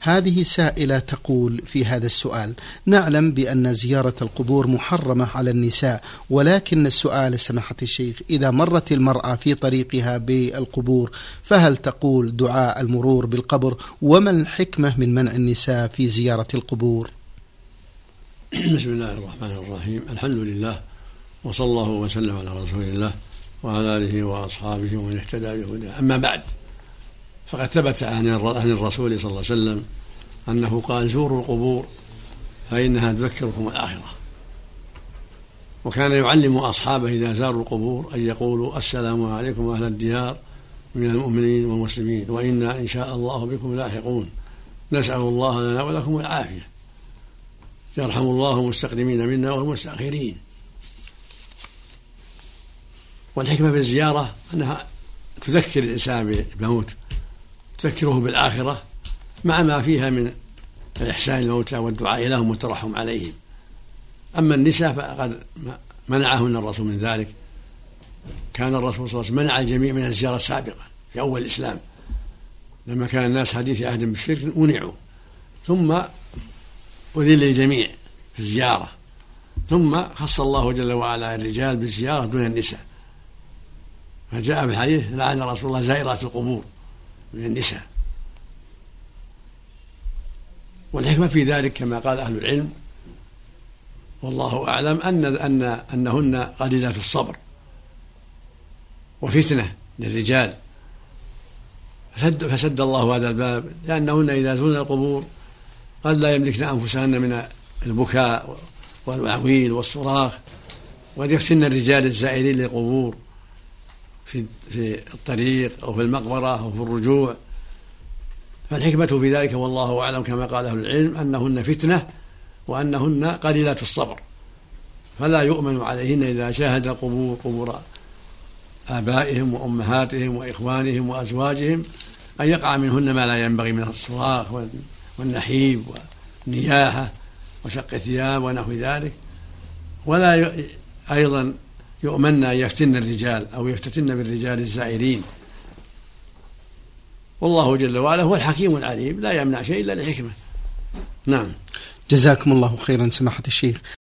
هذه سائلة تقول في هذا السؤال: نعلم بأن زيارة القبور محرمة على النساء، ولكن السؤال سماحة الشيخ، إذا مرت المرأة في طريقها بالقبور فهل تقول دعاء المرور بالقبر؟ وما الحكمة من منع النساء في زيارة القبور؟ بسم الله الرحمن الرحيم. الحمد لله، وصلى الله وسلم على رسول الله وعلى آله وأصحابه ومن اهتدى بهداه. أما بعد، فقد ثبت عن الرسول صلى الله عليه وسلم أنه قال: زوروا القبور فإنها تذكركم الآخرة. وكان يعلم أصحابه إذا زاروا القبور أن يقولوا: السلام عليكم أهل الديار من المؤمنين والمسلمين، وإنا إن شاء الله بكم لاحقون، نسأل الله لنا ولكم العافية، يرحم الله المستقدمين منا والمستأخرين. والحكمة بالزيارة أنها تذكر الإنسان بالموت، تذكره بالآخرة، مع ما فيها من الإحسان الموتى والدعاء لهم والترحم عليهم. أما النساء فقد منعهن الرسول من ذلك. كان الرسول صلى الله عليه وسلم منع الجميع من الزيارة سابقا في أول الإسلام، لما كان الناس حديث عهد بالشرك منعوا، ثم أذن للجميع في الزيارة، ثم خص الله جل وعلا الرجال بالزيارة دون النساء، فجاء في الحديث: لعن رسول الله زائرات القبور من النساء. والحكمة في ذلك كما قال أهل العلم والله أعلم أنهن قليلات الصبر وفتنة للرجال، فسد الله هذا الباب، لأنهن إذا زرن القبور قد لا يملكن أنفسهن من البكاء والعويل والصراخ، وقد يفتن الرجال الزائرين للقبور في الطريق أو في المقبرة أو في الرجوع. فالحكمة في ذلك والله أعلم كما قال أهل العلم أنهن فتنة، وأنهن قليلات الصبر، فلا يؤمن عليهن إذا شاهد قبور آبائهم وأمهاتهم وإخوانهم وأزواجهم أن يقع منهن ما لا ينبغي من الصراخ والنحيب والنياحة وشق الثياب ونحو ذلك. ولا أيضا يؤمن أن يفتن الرجال أو يفتتن بالرجال الزائرين. والله جل وعلا هو الحكيم العليم، لا يمنع شيء إلا لحكمة. نعم. جزاكم الله خيرا سماحة الشيخ.